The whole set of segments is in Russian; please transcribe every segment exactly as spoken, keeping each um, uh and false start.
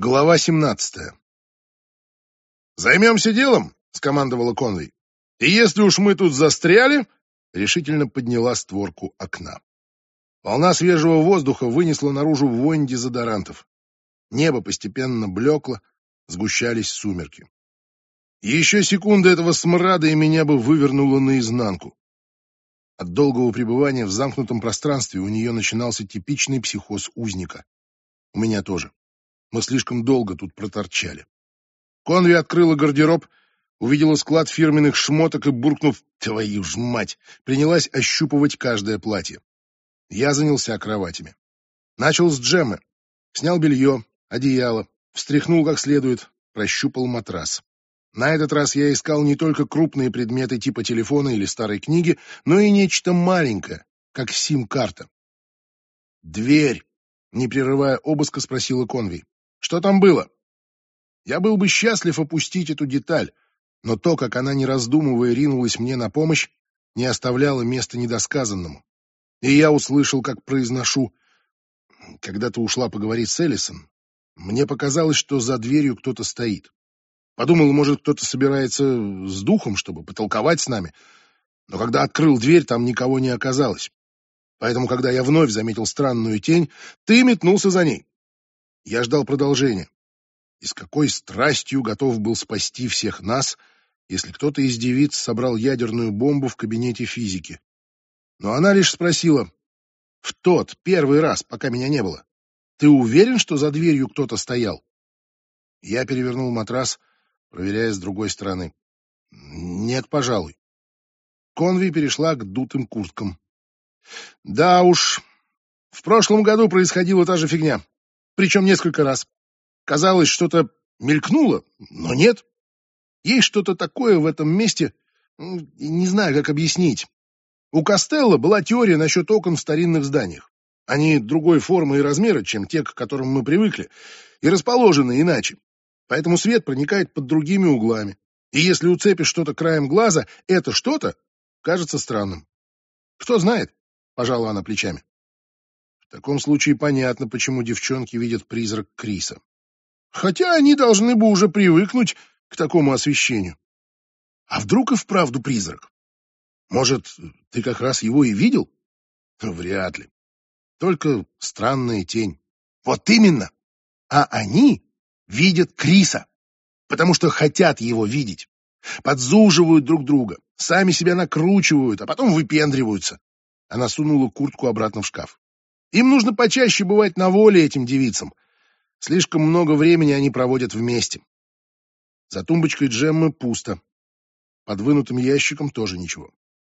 Глава семнадцатая. «Займемся делом», — скомандовала Конвей. «И если уж мы тут застряли...» — решительно подняла створку окна. Волна свежего воздуха вынесла наружу вонь дезодорантов. Небо постепенно блекло, сгущались сумерки. Еще секунда этого смрада, и меня бы вывернуло наизнанку. От долгого пребывания в замкнутом пространстве у нее начинался типичный психоз узника. У меня тоже. Мы слишком долго тут проторчали. Конви открыла гардероб, увидела склад фирменных шмоток и, буркнув «твою ж мать», принялась ощупывать каждое платье. Я занялся кроватями. Начал с Джеммы. Снял белье, одеяло, встряхнул как следует, прощупал матрас. На этот раз я искал не только крупные предметы типа телефона или старой книги, но и нечто маленькое, как сим-карта. «Дверь», — не прерывая обыска, спросила Конви. «Что там было?» Я был бы счастлив опустить эту деталь, но то, как она, не раздумывая, ринулась мне на помощь, не оставляло места недосказанному. И я услышал, как произношу: «Когда ты ушла поговорить с Эллисон, мне показалось, что за дверью кто-то стоит. Подумал, может, кто-то собирается с духом, чтобы потолковать с нами, но когда открыл дверь, там никого не оказалось. Поэтому, когда я вновь заметил странную тень, ты метнулся за ней. Я ждал продолжения. И с какой страстью готов был спасти всех нас, если кто-то из девиц собрал ядерную бомбу в кабинете физики. Но она лишь спросила: в тот первый раз, пока меня не было, ты уверен, что за дверью кто-то стоял?» Я перевернул матрас, проверяя с другой стороны. «Нет, пожалуй». Конви перешла к дутым курткам. «Да уж, в прошлом году происходила та же фигня, причем несколько раз. Казалось, что-то мелькнуло, но нет. Есть что-то такое в этом месте, не знаю, как объяснить. У Костелло была теория насчет окон в старинных зданиях. Они другой формы и размера, чем те, к которым мы привыкли, и расположены иначе. Поэтому свет проникает под другими углами. И если уцепишь что-то краем глаза, это что-то кажется странным. Кто знает?» — пожала она плечами. В таком случае понятно, почему девчонки видят призрак Криса. Хотя они должны бы уже привыкнуть к такому освещению. А вдруг и вправду призрак? Может, ты как раз его и видел? Вряд ли. Только странная тень. Вот именно. А они видят Криса, потому что хотят его видеть. Подзуживают друг друга, сами себя накручивают, а потом выпендриваются. Она сунула куртку обратно в шкаф. Им нужно почаще бывать на воле, этим девицам. Слишком много времени они проводят вместе. За тумбочкой Джеммы пусто. Под вынутым ящиком тоже ничего.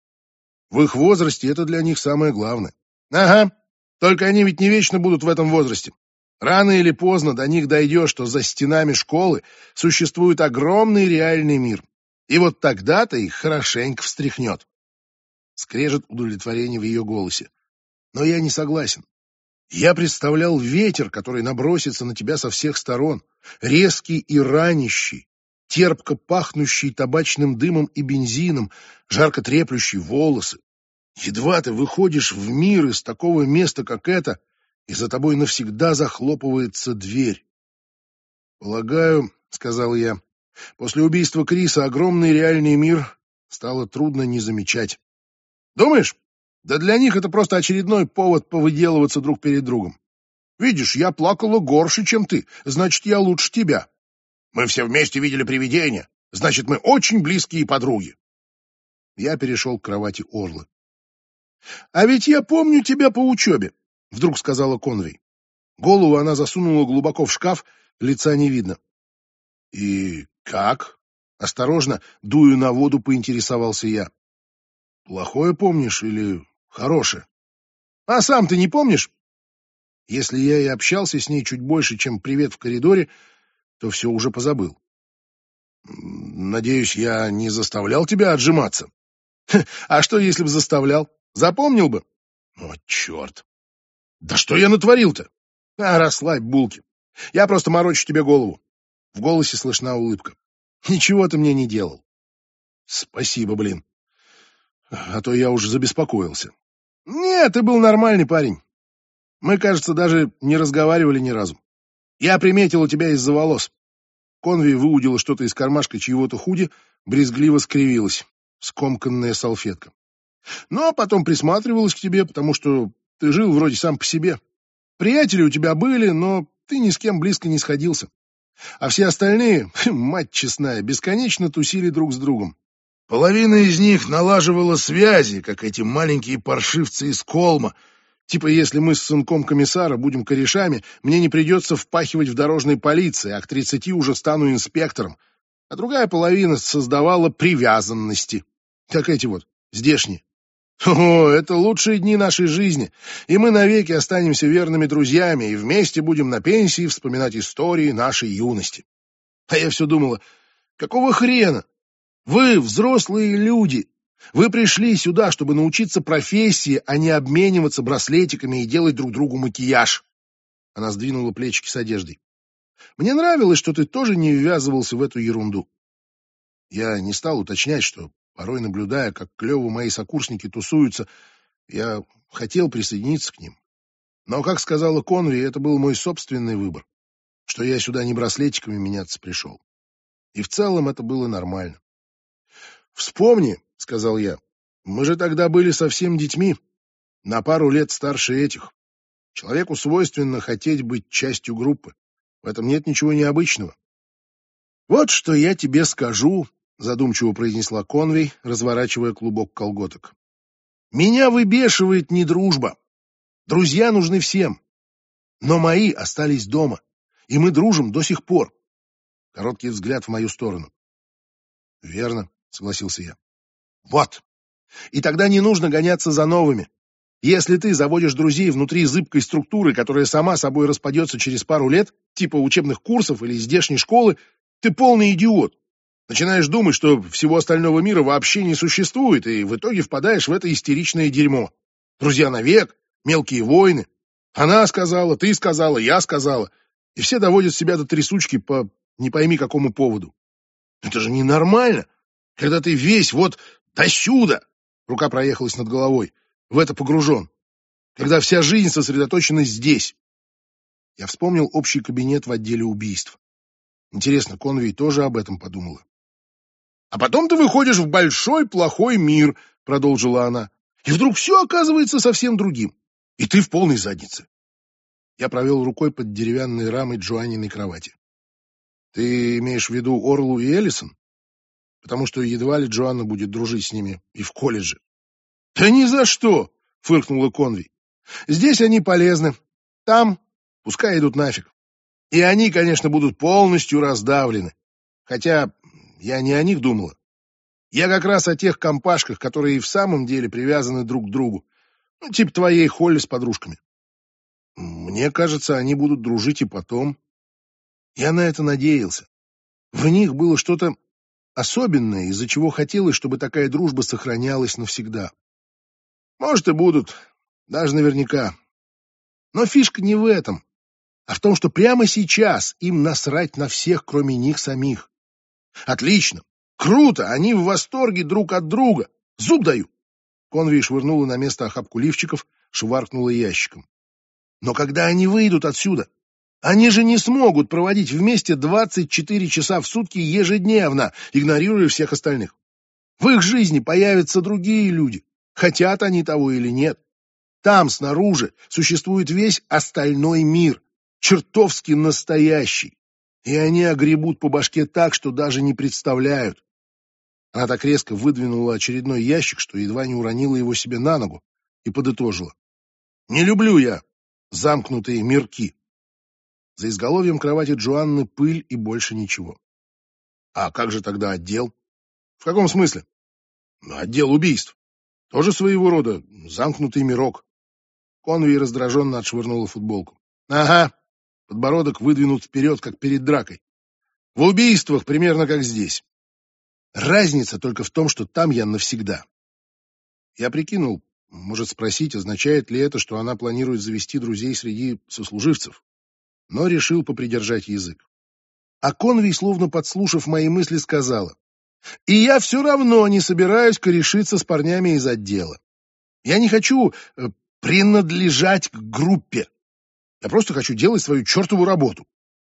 В их возрасте это для них самое главное. Ага, только они ведь не вечно будут в этом возрасте. Рано или поздно до них дойдет, что за стенами школы существует огромный реальный мир. И вот тогда-то их хорошенько встряхнет. Скрежет удовлетворение в ее голосе. Но я не согласен. Я представлял ветер, который набросится на тебя со всех сторон, резкий и ранящий, терпко пахнущий табачным дымом и бензином, жарко треплющий волосы. Едва ты выходишь в мир из такого места, как это, и за тобой навсегда захлопывается дверь. «Полагаю, — сказал я, — после убийства Криса огромный реальный мир стало трудно не замечать. Думаешь? Да для них это просто очередной повод повыделываться друг перед другом. Видишь, я плакала горше, чем ты, значит, я лучше тебя. Мы все вместе видели привидения, значит, мы очень близкие подруги». Я перешел к кровати Орлы. «А ведь я помню тебя по учебе», — вдруг сказала Конвей. Голову она засунула глубоко в шкаф, лица не видно. «И как?» — осторожно, дую на воду, поинтересовался я. «Плохое помнишь или хорошее? А сам ты не помнишь?» Если я и общался с ней чуть больше, чем привет в коридоре, то все уже позабыл. «Надеюсь, я не заставлял тебя отжиматься?» «А что, если бы заставлял? Запомнил бы?» «О, черт! Да что я натворил-то?» «А, расслабь булки. Я просто морочу тебе голову». В голосе слышна улыбка. «Ничего ты мне не делал». «Спасибо, блин. А то я уже забеспокоился». «Нет, ты был нормальный парень. Мы, кажется, даже не разговаривали ни разу. Я приметила тебя из-за волос. Конви выудила что-то из кармашка чьего-то худи, брезгливо скривилась. Скомканная салфетка. Но потом присматривалась к тебе, потому что ты жил вроде сам по себе. Приятели у тебя были, но ты ни с кем близко не сходился. А все остальные, мать честная, бесконечно тусили друг с другом. Половина из них налаживала связи, как эти маленькие паршивцы из Колма. Типа, если мы с сынком комиссара будем корешами, мне не придется впахивать в дорожной полиции, а к тридцати уже стану инспектором. А другая половина создавала привязанности, как эти вот, здешние. О, это лучшие дни нашей жизни, и мы навеки останемся верными друзьями и вместе будем на пенсии вспоминать истории нашей юности. А я все думала, какого хрена? Вы взрослые люди. Вы пришли сюда, чтобы научиться профессии, а не обмениваться браслетиками и делать друг другу макияж. Она сдвинула плечики с одеждой. Мне нравилось, что ты тоже не ввязывался в эту ерунду. Я не стал уточнять, что, порой наблюдая, как клево мои сокурсники тусуются, я хотел присоединиться к ним. Но, как сказала Конви, это был мой собственный выбор, что я сюда не браслетиками меняться пришел. И в целом это было нормально. «Вспомни», — сказал я, — «мы же тогда были совсем детьми, на пару лет старше этих. Человеку свойственно хотеть быть частью группы. В этом нет ничего необычного». «Вот что я тебе скажу», — задумчиво произнесла Конвей, разворачивая клубок колготок. «Меня выбешивает не дружба. Друзья нужны всем. Но мои остались дома, и мы дружим до сих пор». Короткий взгляд в мою сторону. «Верно», — согласился я. «Вот. И тогда не нужно гоняться за новыми. Если ты заводишь друзей внутри зыбкой структуры, которая сама собой распадется через пару лет, типа учебных курсов или здешней школы, ты полный идиот. Начинаешь думать, что всего остального мира вообще не существует, и в итоге впадаешь в это истеричное дерьмо. Друзья навек, мелкие войны. Она сказала, ты сказала, я сказала. И все доводят себя до трясучки по не пойми какому поводу. Это же ненормально, когда ты весь вот досюда, рука проехалась над головой, в это погружен. Когда вся жизнь сосредоточена здесь. Я вспомнил общий кабинет в отделе убийств. Интересно, Конвей тоже об этом подумала. «А потом ты выходишь в большой плохой мир», — продолжила она, «и вдруг все оказывается совсем другим, и ты в полной заднице». Я провел рукой под деревянной рамой Джоанниной кровати. «Ты имеешь в виду Орлу и Эллисон? Потому что едва ли Джоанна будет дружить с ними и в колледже». «Да ни за что!» — фыркнула Конвей. «Здесь они полезны. Там пускай идут нафиг. И они, конечно, будут полностью раздавлены. Хотя я не о них думала. Я как раз о тех компашках, которые и в самом деле привязаны друг к другу. Ну, типа твоей Холли с подружками. Мне кажется, они будут дружить и потом. Я на это надеялся. В них было что-то особенное, из-за чего хотелось, чтобы такая дружба сохранялась навсегда. Может, и будут, даже наверняка. Но фишка не в этом, а в том, что прямо сейчас им насрать на всех, кроме них самих. Отлично, круто, они в восторге друг от друга. Зуб даю. Конвей швырнула на место охапку лифчиков, шваркнула ящиком. Но когда они выйдут отсюда, они же не смогут проводить вместе двадцать четыре часа в сутки ежедневно, игнорируя всех остальных. В их жизни появятся другие люди, хотят они того или нет. Там, снаружи, существует весь остальной мир, чертовски настоящий. И они огребут по башке так, что даже не представляют. Она так резко выдвинула очередной ящик, что едва не уронила его себе на ногу, и подытожила. Не люблю я замкнутые мирки. За изголовьем кровати Джоанны пыль и больше ничего. А как же тогда отдел? В каком смысле? Отдел убийств. Тоже своего рода замкнутый мирок. Конвей раздраженно отшвырнула футболку. Ага, подбородок выдвинут вперед, как перед дракой. В убийствах примерно как здесь. Разница только в том, что там я навсегда. Я прикинул, может спросить, означает ли это, что она планирует завести друзей среди сослуживцев. Но решил попридержать язык. А Конвей, словно подслушав мои мысли, сказала. И я все равно не собираюсь корешиться с парнями из отдела. Я не хочу э, принадлежать к группе. Я просто хочу делать свою чертову работу.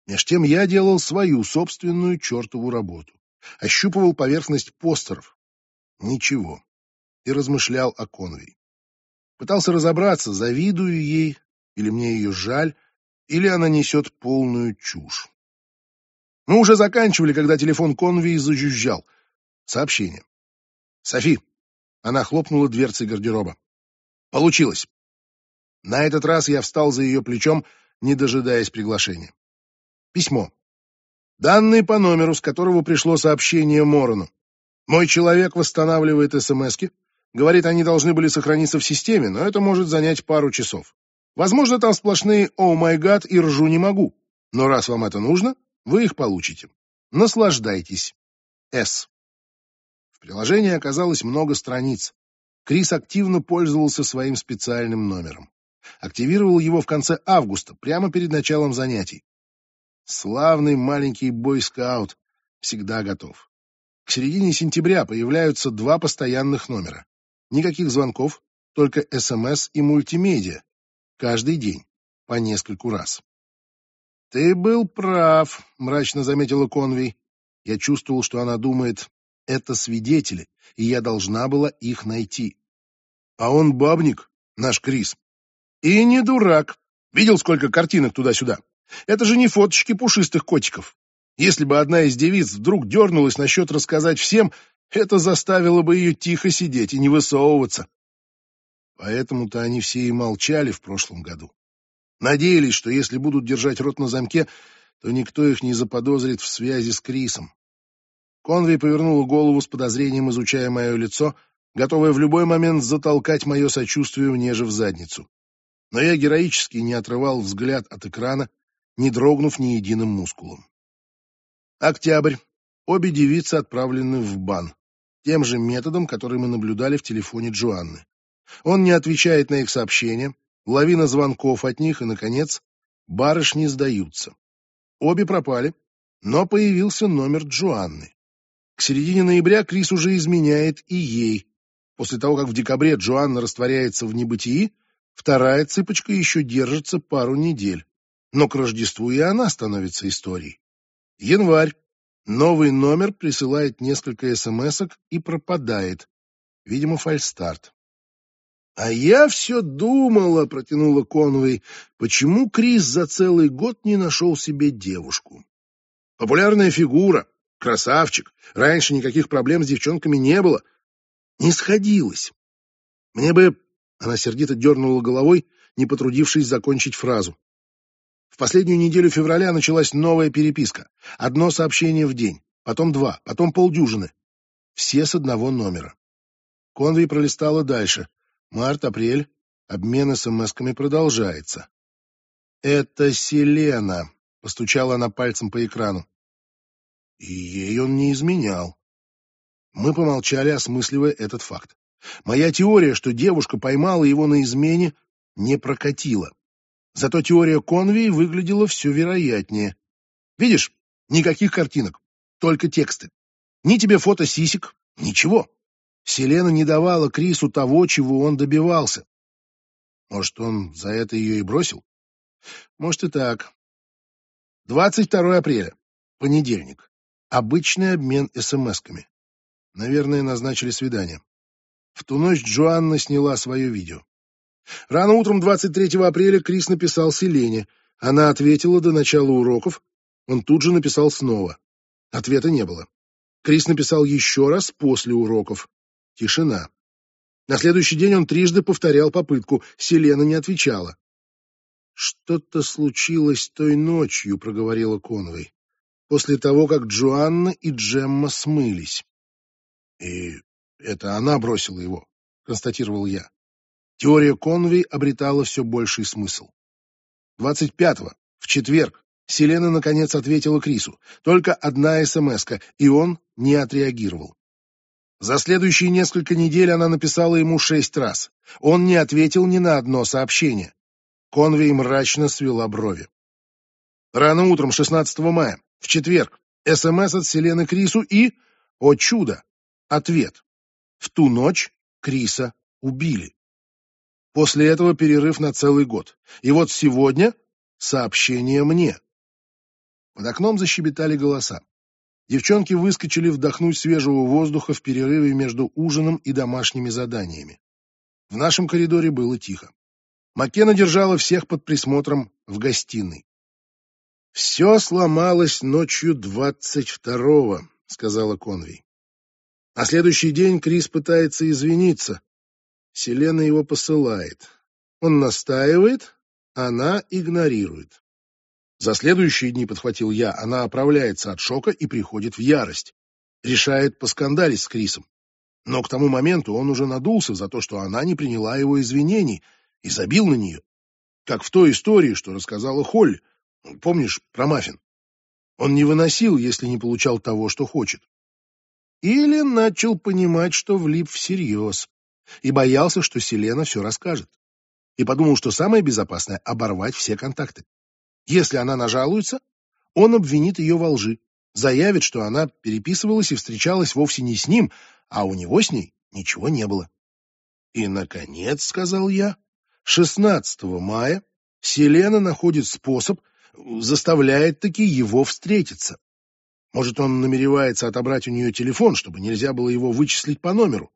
Меж тем я делал свою собственную чертову работу. Ощупывал поверхность постеров. Ничего. И размышлял о Конвей. Пытался разобраться, завидую ей, или мне ее жаль, или она несет полную чушь. Мы уже заканчивали, когда телефон Конвей зажужжал. Сообщение. «Софи». Она хлопнула дверцей гардероба. «Получилось». На этот раз я встал за ее плечом, не дожидаясь приглашения. Письмо. Данные по номеру, с которого пришло сообщение Морону. Мой человек восстанавливает смски. Говорит, они должны были сохраниться в системе, но это может занять пару часов. Возможно, там сплошные «О май гад» и «Ржу не могу». Но раз вам это нужно, вы их получите. Наслаждайтесь. С. В приложении оказалось много страниц. Крис активно пользовался своим специальным номером. Активировал его в конце августа, прямо перед началом занятий. Славный маленький бойскаут, всегда готов. К середине сентября появляются два постоянных номера. Никаких звонков, только СМС и мультимедиа. Каждый день, по нескольку раз. «Ты был прав», — мрачно заметила Конвей. Я чувствовал, что она думает, это свидетели, и я должна была их найти. А он бабник, наш Крис. И не дурак. Видел, сколько картинок туда-сюда? Это же не фоточки пушистых котиков. Если бы одна из девиц вдруг дернулась насчет рассказать всем, это заставило бы ее тихо сидеть и не высовываться. Поэтому-то они все и молчали в прошлом году. Надеялись, что если будут держать рот на замке, то никто их не заподозрит в связи с Крисом. Конвей повернула голову с подозрением, изучая мое лицо, готовая в любой момент затолкать мое сочувствие мне же в задницу. Но я героически не отрывал взгляд от экрана, не дрогнув ни единым мускулом. Октябрь. Обе девицы отправлены в бан. Тем же методом, который мы наблюдали в телефоне Джоанны. Он не отвечает на их сообщения, лавина звонков от них, и, наконец, барышни сдаются. Обе пропали, но появился номер Джоанны. К середине ноября Крис уже изменяет и ей. После того, как в декабре Джоанна растворяется в небытии, вторая цыпочка еще держится пару недель. Но к Рождеству и она становится историей. Январь. Новый номер присылает несколько смс-ок и пропадает. Видимо, фальстарт. «А я все думала», — протянула Конвей, «почему Крис за целый год не нашел себе девушку? Популярная фигура, красавчик, раньше никаких проблем с девчонками не было. Не сходилось. Мне бы...» Она сердито дернула головой, не потрудившись закончить фразу. В последнюю неделю февраля началась новая переписка. Одно сообщение в день, потом два, потом полдюжины. Все с одного номера. Конвей пролистала дальше. Март, апрель. Обмен смс-ками продолжается. «Это Селена», — постучала она пальцем по экрану. И ей он не изменял. Мы помолчали, осмысливая этот факт. Моя теория, что девушка поймала его на измене, не прокатила. Зато теория Конвей выглядела все вероятнее. Видишь, никаких картинок, только тексты. Ни тебе фото сисек, ничего. Селена не давала Крису того, чего он добивался. Может, он за это ее и бросил? Может, и так. двадцать второе апреля, понедельник. Обычный обмен смс-ками. Наверное, назначили свидание. В ту ночь Джоанна сняла свое видео. Рано утром двадцать третьего апреля Крис написал Селене. Она ответила до начала уроков. Он тут же написал снова. Ответа не было. Крис написал еще раз после уроков. Тишина. На следующий день он трижды повторял попытку. Селена не отвечала. «Что-то случилось той ночью», — проговорила Конвей, «после того, как Джоанна и Джемма смылись». «И это она бросила его», — констатировал я. Теория Конвей обретала все больший смысл. двадцать пятого, в четверг, Селена наконец ответила Крису. Только одна смс-ка, и он не отреагировал. За следующие несколько недель она написала ему шесть раз. Он не ответил ни на одно сообщение. Конвей мрачно свела брови. Рано утром шестнадцатого мая, в четверг, СМС от Селены Крису и, о чудо, ответ. В ту ночь Криса убили. После этого перерыв на целый год. И вот сегодня сообщение мне. Под окном защебетали голоса. Девчонки выскочили вдохнуть свежего воздуха в перерыве между ужином и домашними заданиями. В нашем коридоре было тихо. Маккена держала всех под присмотром в гостиной. «Все сломалось ночью двадцать второго», — сказала Конвей. «На следующий день Крис пытается извиниться. Селена его посылает. Он настаивает, она игнорирует. За следующие дни, подхватил я, она оправляется от шока и приходит в ярость. Решает поскандалить с Крисом. Но к тому моменту он уже надулся за то, что она не приняла его извинений и забил на нее. Как в той истории, что рассказала Холли. Помнишь, про маффин? Он не выносил, если не получал того, что хочет. Или начал понимать, что влип всерьез, и боялся, что Селена все расскажет. И подумал, что самое безопасное — оборвать все контакты. Если она нажалуется, он обвинит ее во лжи, заявит, что она переписывалась и встречалась вовсе не с ним, а у него с ней ничего не было. И, наконец, сказал я, шестнадцатого мая Селена находит способ, заставляет таки его встретиться. Может, он намеревается отобрать у нее телефон, чтобы нельзя было его вычислить по номеру.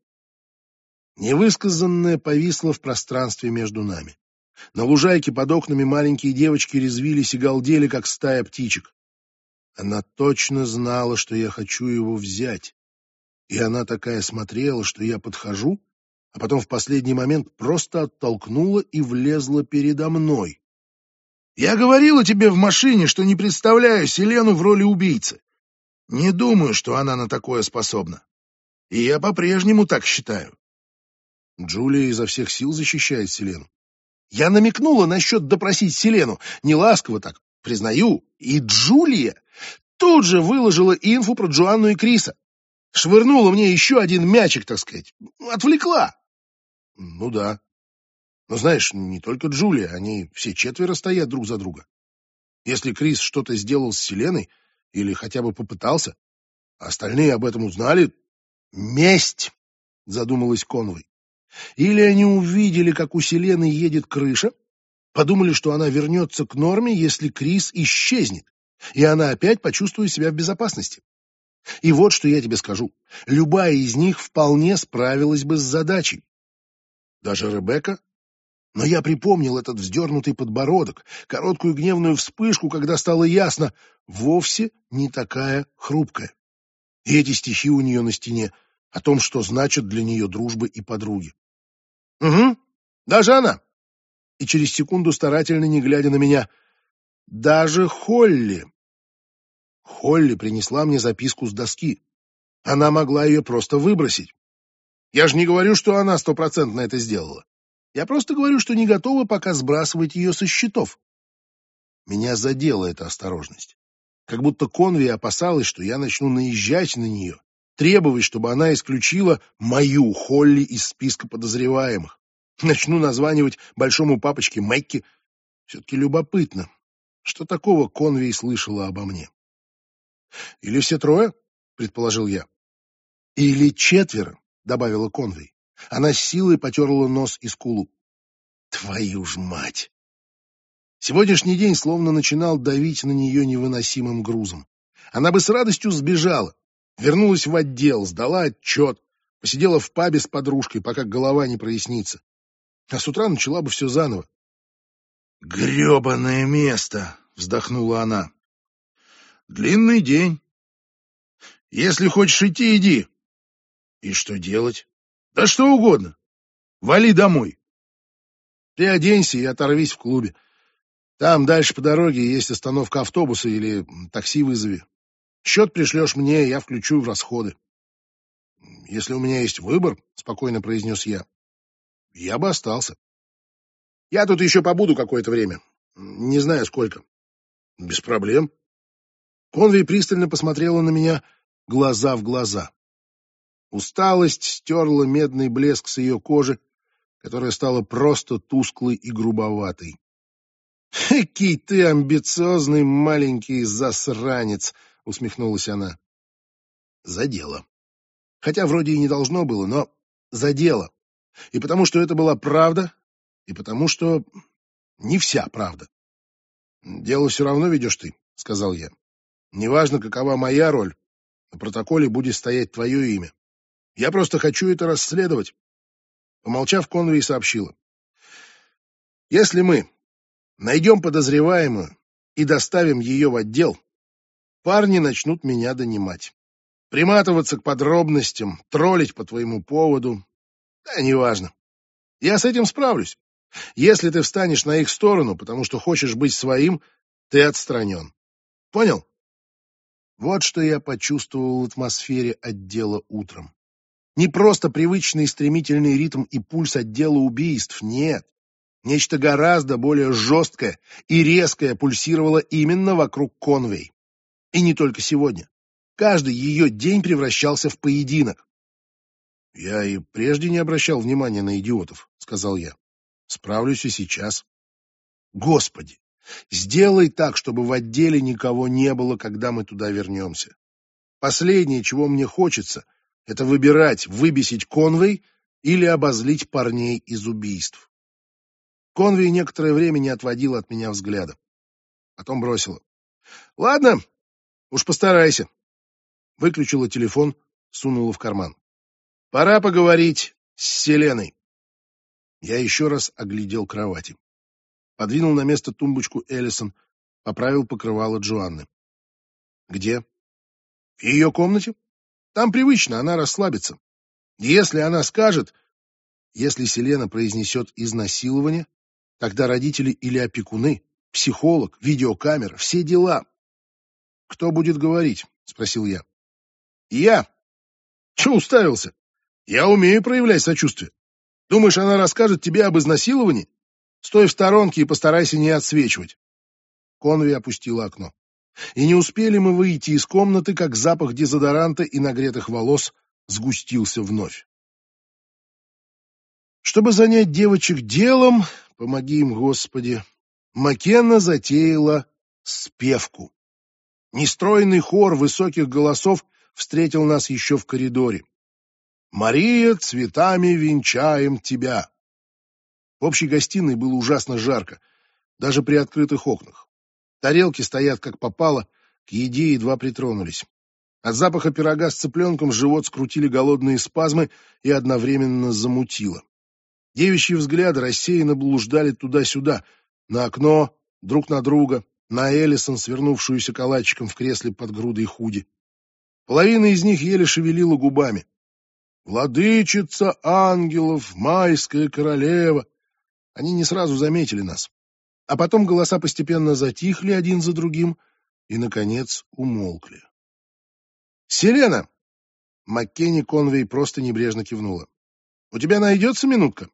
Невысказанное повисло в пространстве между нами. На лужайке под окнами маленькие девочки резвились и галдели, как стая птичек. Она точно знала, что я хочу его взять. И она такая смотрела, что я подхожу, а потом в последний момент просто оттолкнула и влезла передо мной. «Я говорила тебе в машине, что не представляю Селену в роли убийцы. Не думаю, что она на такое способна. И я по-прежнему так считаю». Джулия изо всех сил защищает Селену. Я намекнула насчет допросить Селену, не ласково так, признаю, и Джулия тут же выложила инфу про Джоанну и Криса. Швырнула мне еще один мячик, так сказать, отвлекла. Ну да. Но знаешь, не только Джулия, они все четверо стоят друг за друга. Если Крис что-то сделал с Селеной, или хотя бы попытался, а остальные об этом узнали... Месть, задумалась Конвей. Или они увидели, как у Селены едет крыша, подумали, что она вернется к норме, если Крис исчезнет, и она опять почувствует себя в безопасности. И вот что я тебе скажу. Любая из них вполне справилась бы с задачей. Даже Ребекка. Но я припомнил этот вздернутый подбородок, короткую гневную вспышку, когда стало ясно, вовсе не такая хрупкая. И эти стихи у нее на стене о том, что значат для нее дружбы и подруги. Угу, даже она. И через секунду, старательно не глядя на меня, даже Холли. Холли принесла мне записку с доски. Она могла ее просто выбросить. Я же не говорю, что она стопроцентно это сделала. Я просто говорю, что не готова пока сбрасывать ее со счетов. Меня задела эта осторожность. Как будто Конвей опасалась, что я начну наезжать на нее, требовать, чтобы она исключила мою Холли из списка подозреваемых. Начну названивать большому папочке Мэкки. Все-таки любопытно, что такого Конвей слышала обо мне. Или все трое, предположил я. Или четверо, добавила Конвей. Она с силой потерла нос и скулу. Твою ж мать! Сегодняшний день словно начинал давить на нее невыносимым грузом. Она бы с радостью сбежала, вернулась в отдел, сдала отчет, посидела в пабе с подружкой, пока голова не прояснится. А с утра начала бы все заново. «Гребаное место!» — вздохнула она. «Длинный день. Если хочешь идти, иди». «И что делать?» «Да что угодно. Вали домой. Ты оденься и оторвись в клубе. Там дальше по дороге есть остановка автобуса или такси вызови. Счет пришлешь мне, я включу в расходы». «Если у меня есть выбор, — спокойно произнес я, — я бы остался. Я тут еще побуду какое-то время. Не знаю, сколько». «Без проблем». Конвей пристально посмотрела на меня глаза в глаза. Усталость стерла медный блеск с ее кожи, которая стала просто тусклой и грубоватой. «Экий ты амбициозный маленький засранец!» — усмехнулась она. Задело. Хотя вроде и не должно было, но задело. И потому что это была правда, и потому что не вся правда. «Дело все равно ведешь ты», — сказал я. Неважно, какова моя роль, на протоколе будет стоять твое имя. Я просто хочу это расследовать. Помолчав, Конвей сообщила. Если мы найдем подозреваемую и доставим ее в отдел, парни начнут меня донимать. Приматываться к подробностям, троллить по твоему поводу. Да, неважно. Я с этим справлюсь. Если ты встанешь на их сторону, потому что хочешь быть своим, ты отстранен. Понял? Вот что я почувствовал в атмосфере отдела утром. Не просто привычный стремительный ритм и пульс отдела убийств, нет. Нечто гораздо более жесткое и резкое пульсировало именно вокруг Конвей. И не только сегодня. Каждый ее день превращался в поединок. «Я и прежде не обращал внимания на идиотов», — сказал я. «Справлюсь и сейчас». «Господи, сделай так, чтобы в отделе никого не было, когда мы туда вернемся. Последнее, чего мне хочется, это выбирать, выбесить Конвей или обозлить парней из убийств». Конвей некоторое время не отводила от меня взгляда. Потом бросила. «Ладно, уж постарайся». Выключила телефон, сунула в карман. «Пора поговорить с Селеной». Я еще раз оглядел кровати. Подвинул на место тумбочку Эллисон, поправил покрывало Джоанны. «Где?» «В ее комнате. Там привычно, она расслабится. Если она скажет, если Селена произнесет изнасилование, тогда родители или опекуны, психолог, видеокамера, все дела». «Кто будет говорить?» — спросил я. «Я. Че уставился? Я умею проявлять сочувствие. Думаешь, она расскажет тебе об изнасиловании? Стой в сторонке и постарайся не отсвечивать». Конвей опустила окно. И не успели мы выйти из комнаты, как запах дезодоранта и нагретых волос сгустился вновь. Чтобы занять девочек делом, помоги им, Господи, Маккенна затеяла спевку. Нестройный хор высоких голосов встретил нас еще в коридоре. «Мария, цветами венчаем тебя». В общей гостиной было ужасно жарко, даже при открытых окнах. Тарелки стоят как попало, к еде едва притронулись. От запаха пирога с цыпленком живот скрутили голодные спазмы и одновременно замутило. Девичьи взгляды рассеянно блуждали туда-сюда, на окно, друг на друга, на Эллисон, свернувшуюся калачиком в кресле под грудой худи. Половина из них еле шевелила губами. «Владычица ангелов, майская королева». Они не сразу заметили нас. А потом голоса постепенно затихли один за другим и, наконец, умолкли. «Селена!» Маккенни Конвей просто небрежно кивнула. «У тебя найдется минутка?»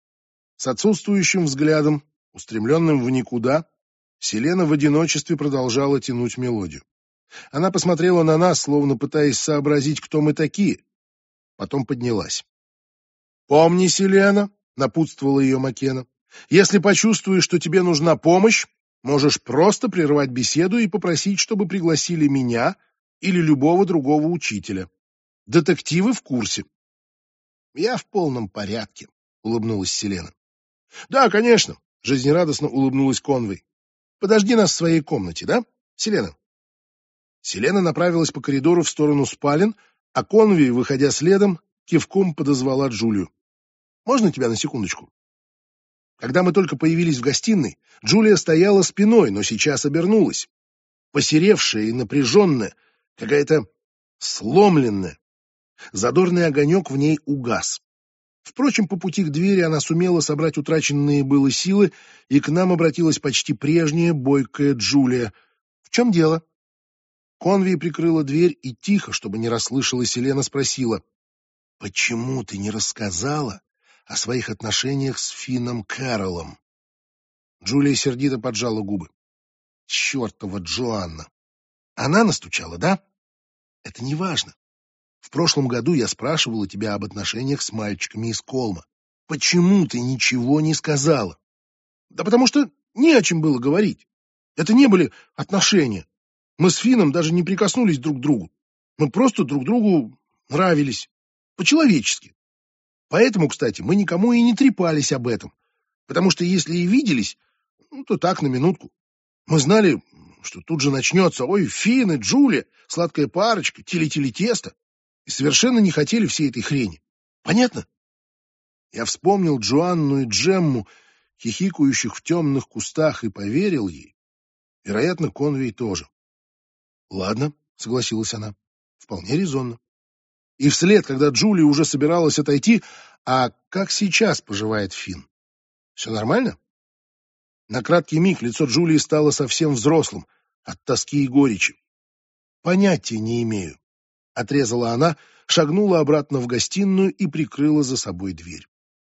С отсутствующим взглядом, устремленным в никуда, Селена в одиночестве продолжала тянуть мелодию. Она посмотрела на нас, словно пытаясь сообразить, кто мы такие. Потом поднялась. «Помни, Селена», — напутствовала ее Маккена, «если почувствуешь, что тебе нужна помощь, можешь просто прервать беседу и попросить, чтобы пригласили меня или любого другого учителя. Детективы в курсе». «Я в полном порядке», — улыбнулась Селена. «Да, конечно», — жизнерадостно улыбнулась Конвей. «Подожди нас в своей комнате, да, Селена?» Селена направилась по коридору в сторону спален, а Конвей, выходя следом, кивком подозвала Джулию. «Можно тебя на секундочку?» Когда мы только появились в гостиной, Джулия стояла спиной, но сейчас обернулась. Посеревшая и напряженная, какая-то сломленная. Задорный огонек в ней угас. Впрочем, по пути к двери она сумела собрать утраченные было силы, и к нам обратилась почти прежняя бойкая Джулия. «В чем дело?» Конвей прикрыла дверь и тихо, чтобы не расслышала Селена, спросила: «Почему ты не рассказала о своих отношениях с Финном Кэрроллом?» Джулия сердито поджала губы. «Чертова Джоанна! Она настучала, да? Это не важно. В прошлом году я спрашивала тебя об отношениях с мальчиками из Колма. Почему ты ничего не сказала?» «Да потому что не о чем было говорить. Это не были отношения. Мы с Финном даже не прикоснулись друг к другу. Мы просто друг другу нравились. По-человечески. Поэтому, кстати, мы никому и не трепались об этом. Потому что если и виделись, ну, то так, на минутку. Мы знали, что тут же начнется: ой, Финн и Джулия, сладкая парочка, тили-тили-тесто. И совершенно не хотели всей этой хрени. Понятно? Я вспомнил Джоанну и Джемму, хихикающих в темных кустах, и поверил ей. Вероятно, Конвей тоже. Ладно, согласилась она. Вполне резонно. И вслед, когда Джулия уже собиралась отойти: а как сейчас поживает Финн? Все нормально? На краткий миг лицо Джулии стало совсем взрослым от тоски и горечи. Понятия не имею. Отрезала она, шагнула обратно в гостиную и прикрыла за собой дверь.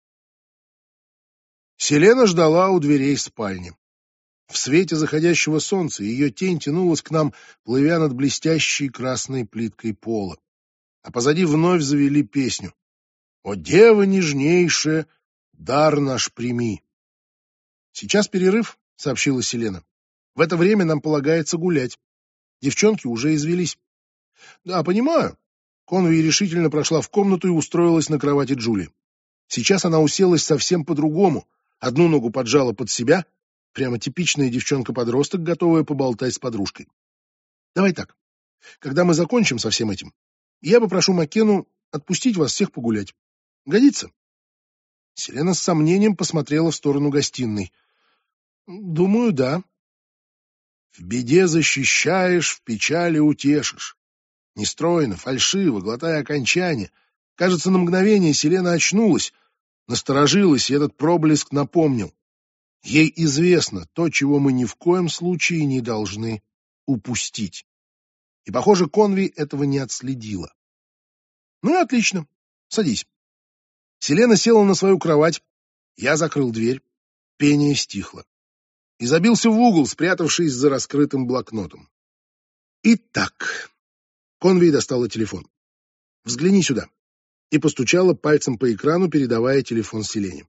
Селена ждала у дверей спальни. В свете заходящего солнца ее тень тянулась к нам, плывя над блестящей красной плиткой пола. А позади вновь завели песню: «О, дева нежнейшая, дар наш прими». «Сейчас перерыв», — сообщила Селена. «В это время нам полагается гулять. Девчонки уже извелись». «Да, понимаю». Конвей решительно прошла в комнату и устроилась на кровати Джули. Сейчас она уселась совсем по-другому. Одну ногу поджала под себя. Прямо типичная девчонка-подросток, готовая поболтать с подружкой. «Давай так. Когда мы закончим со всем этим, я попрошу Маккену отпустить вас всех погулять. Годится?» Селена с сомнением посмотрела в сторону гостиной. «Думаю, да». «В беде защищаешь, в печали утешишь». Нестройно, фальшиво, глотая окончание. Кажется, на мгновение Селена очнулась, насторожилась, и этот проблеск напомнил. Ей известно то, чего мы ни в коем случае не должны упустить. И, похоже, Конвей этого не отследила. «Ну и отлично. Садись». Селена села на свою кровать. Я закрыл дверь. Пение стихло. И забился в угол, спрятавшись за раскрытым блокнотом. Итак, Конвей достала телефон. «Взгляни сюда». И постучала пальцем по экрану, передавая телефон Селене.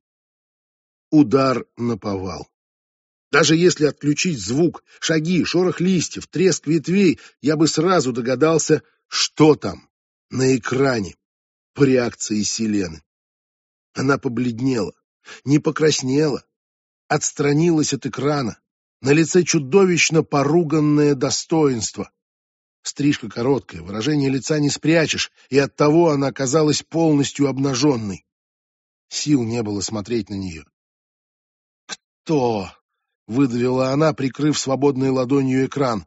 Удар наповал. Даже если отключить звук, шаги, шорох листьев, треск ветвей, я бы сразу догадался, что там, на экране, по реакции Селены. Она побледнела, не покраснела, отстранилась от экрана. На лице чудовищно поруганное достоинство. Стрижка короткая, выражение лица не спрячешь, и оттого она оказалась полностью обнаженной. Сил не было смотреть на нее. «Кто?» — выдавила она, прикрыв свободной ладонью экран.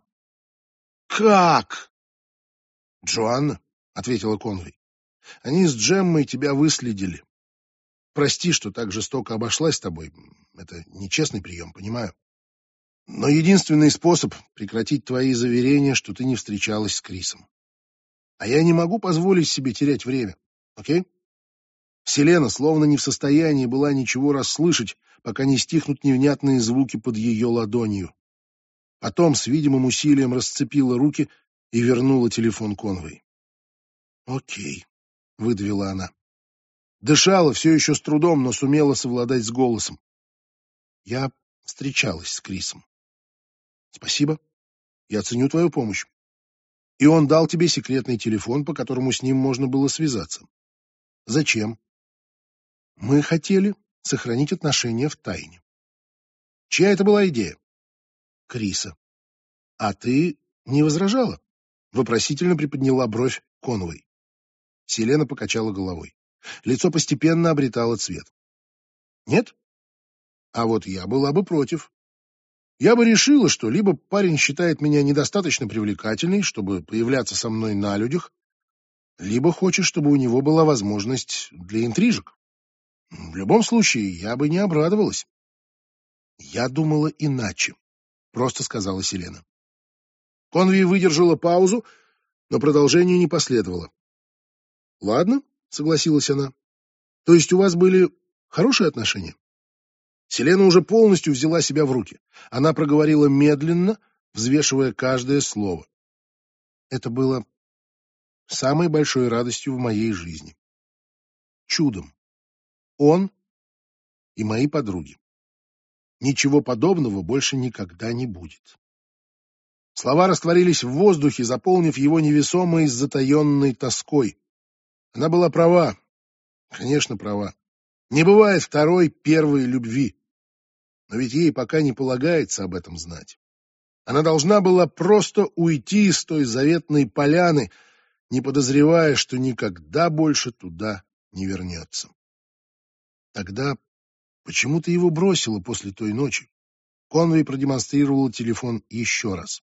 «Как?» «Джоанна», — ответила Конвей. «Они с Джеммой тебя выследили. Прости, что так жестоко обошлась с тобой. Это нечестный прием, понимаю. Но единственный способ прекратить твои заверения, что ты не встречалась с Крисом. А я не могу позволить себе терять время, окей?» Селена словно не в состоянии была ничего расслышать, пока не стихнут невнятные звуки под ее ладонью. Потом с видимым усилием расцепила руки и вернула телефон Конвей. «Окей», — выдавила она. Дышала все еще с трудом, но сумела совладать с голосом. «Я встречалась с Крисом. Спасибо. Я ценю твою помощь. И он дал тебе секретный телефон, по которому с ним можно было связаться. Зачем? Мы хотели сохранить отношения в тайне. Чья это была идея? Криса. А ты не возражала? Вопросительно приподняла бровь Конвей. Селена покачала головой. Лицо постепенно обретало цвет. Нет? А вот я была бы против. Я бы решила, что либо парень считает меня недостаточно привлекательной, чтобы появляться со мной на людях, либо хочет, чтобы у него была возможность для интрижек. В любом случае, я бы не обрадовалась. Я думала иначе, просто сказала Селена. Конвей выдержала паузу, но продолжение не последовало. Ладно, согласилась она. То есть у вас были хорошие отношения? Селена уже полностью взяла себя в руки. Она проговорила медленно, взвешивая каждое слово. Это было самой большой радостью в моей жизни. Чудом. Он и мои подруги. Ничего подобного больше никогда не будет. Слова растворились в воздухе, заполнив его невесомой, затаенной тоской. Она была права. Конечно, права. Не бывает второй, первой любви. Но ведь ей пока не полагается об этом знать. Она должна была просто уйти с той заветной поляны, не подозревая, что никогда больше туда не вернется. Тогда почему ты его бросила после той ночи? Конвей продемонстрировала телефон еще раз.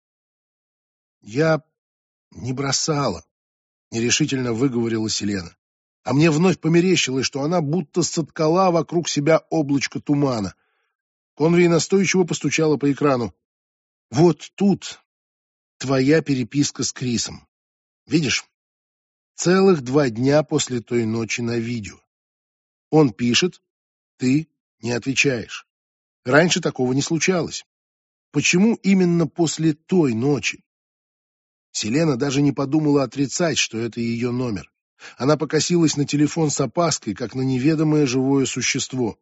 Я не бросала, нерешительно выговорила Селена. А мне вновь померещилось, что она будто соткала вокруг себя облачко тумана. Конвей настойчиво постучала по экрану. Вот тут твоя переписка с Крисом. Видишь? Целых два дня после той ночи на видео. Он пишет, ты не отвечаешь. Раньше такого не случалось. Почему именно после той ночи? Селена даже не подумала отрицать, что это ее номер. Она покосилась на телефон с опаской, как на неведомое живое существо.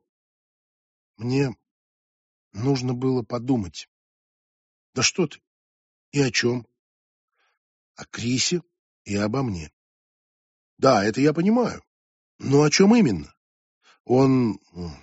Мне нужно было подумать. Да что ты? И о чем? О Крисе и обо мне. Да, это я понимаю. Но о чем именно? Он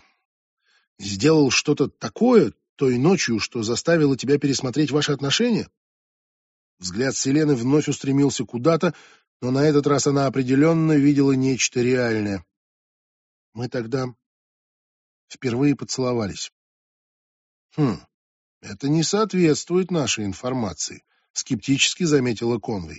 сделал что-то такое той ночью, что заставило тебя пересмотреть ваши отношения? Взгляд Селены вновь устремился куда-то, но на этот раз она определенно видела нечто реальное. Мы тогда впервые поцеловались. Хм, это не соответствует нашей информации, скептически заметила Конвей.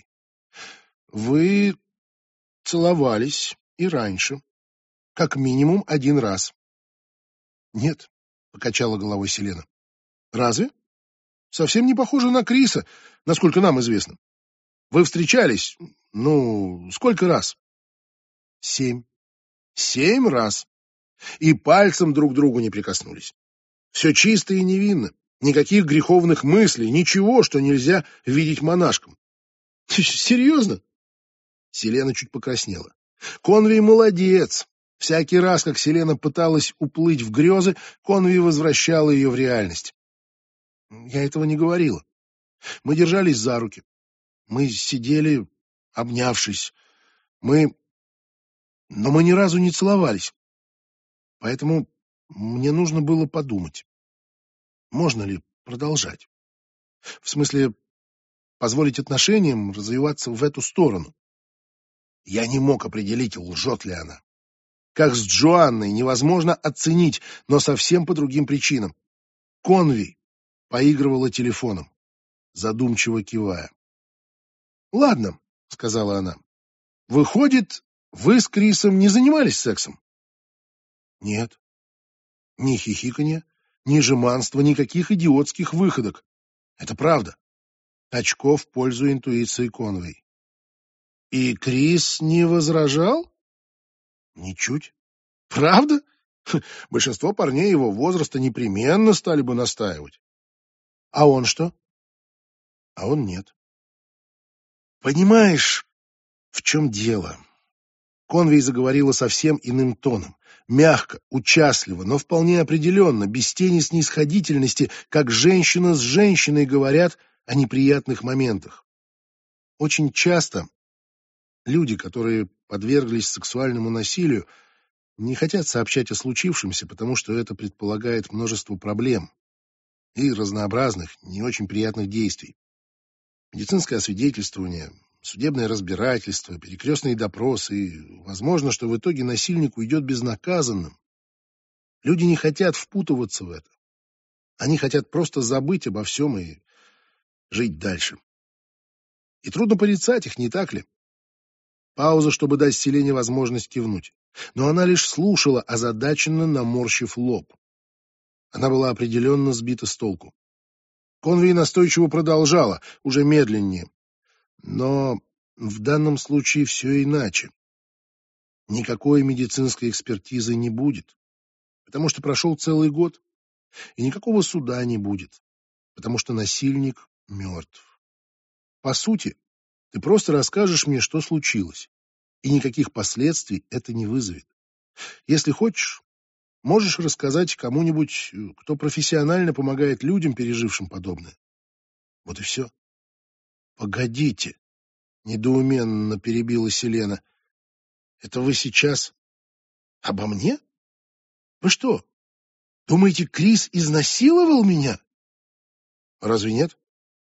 Вы целовались и раньше, как минимум один раз. Нет, покачала головой Селена. Разве? Совсем не похоже на Криса, насколько нам известно. Вы встречались, ну, сколько раз? Семь. Семь раз. И пальцем друг к другу не прикоснулись. Все чисто и невинно. Никаких греховных мыслей, ничего, что нельзя видеть монашкам. Серьезно? Селена чуть покраснела. Конвей молодец. Всякий раз, как Селена пыталась уплыть в грезы, Конвей возвращала ее в реальность. Я этого не говорила. Мы держались за руки. Мы сидели, обнявшись. Мы... Но мы ни разу не целовались. Поэтому мне нужно было подумать, можно ли продолжать. В смысле, позволить отношениям развиваться в эту сторону. Я не мог определить, лжет ли она. Как с Джоанной невозможно оценить, но совсем по другим причинам. Конвей поигрывала телефоном, задумчиво кивая. «Ладно», — сказала она. «Выходит, вы с Крисом не занимались сексом?» «Нет. Ни хихиканья, ни жеманства, никаких идиотских выходок. Это правда. Очко в пользу интуиции Конвей. И Крис не возражал? Ничуть. Правда? Хм, большинство парней его возраста непременно стали бы настаивать. А он что? А он нет. Понимаешь, в чем дело? Конвей заговорила совсем иным тоном. Мягко, участливо, но вполне определенно, без тени снисходительности, как женщина с женщиной говорят о неприятных моментах. Очень часто люди, которые подверглись сексуальному насилию, не хотят сообщать о случившемся, потому что это предполагает множество проблем и разнообразных, не очень приятных действий. Медицинское освидетельствование, судебное разбирательство, перекрестные допросы, и возможно, что в итоге насильник уйдет безнаказанным. Люди не хотят впутываться в это. Они хотят просто забыть обо всем и жить дальше. И трудно порицать их, не так ли? Пауза, чтобы дать Селене возможность кивнуть. Но она лишь слушала, озадаченно наморщив лоб. Она была определенно сбита с толку. Конвей настойчиво продолжала, уже медленнее. Но в данном случае все иначе. Никакой медицинской экспертизы не будет, потому что прошел целый год, и никакого суда не будет, потому что насильник мертв. По сути, ты просто расскажешь мне, что случилось, и никаких последствий это не вызовет. Если хочешь, можешь рассказать кому-нибудь, кто профессионально помогает людям, пережившим подобное. Вот и все. Погодите, недоуменно перебила Селена. Это вы сейчас обо мне? Вы что, думаете, Крис изнасиловал меня? Разве нет?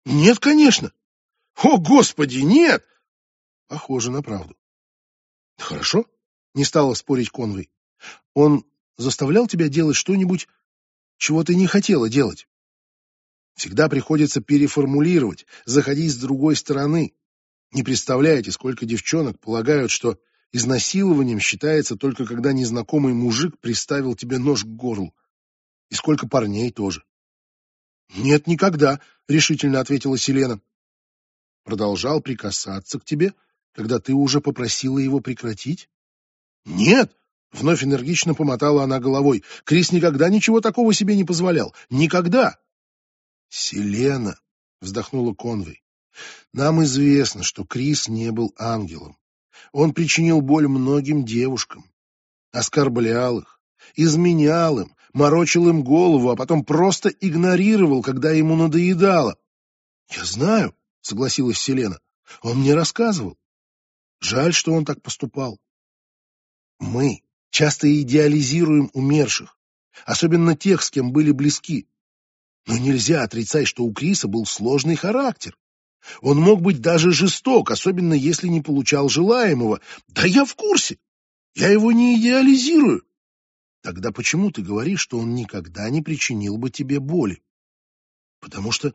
Нет, конечно. О, Господи, нет! Похоже на правду. Хорошо, не стала спорить Конвей. Он заставлял тебя делать что-нибудь, чего ты не хотела делать? Всегда приходится переформулировать, заходить с другой стороны. Не представляете, сколько девчонок полагают, что изнасилованием считается только когда незнакомый мужик приставил тебе нож к горлу. И сколько парней тоже. «Нет, никогда», — решительно ответила Селена. «Продолжал прикасаться к тебе, когда ты уже попросила его прекратить?» «Нет», — вновь энергично помотала она головой. «Крис никогда ничего такого себе не позволял. Никогда!» «Селена», — вздохнула Конвей, — «нам известно, что Крис не был ангелом. Он причинил боль многим девушкам, оскорблял их, изменял им, морочил им голову, а потом просто игнорировал, когда ему надоедало». «Я знаю», — согласилась Селена, — «он мне рассказывал. Жаль, что он так поступал». Мы часто идеализируем умерших, особенно тех, с кем были близки. Но нельзя отрицать, что у Криса был сложный характер. Он мог быть даже жесток, особенно если не получал желаемого. Да я в курсе. Я его не идеализирую. Тогда почему ты говоришь, что он никогда не причинил бы тебе боли? Потому что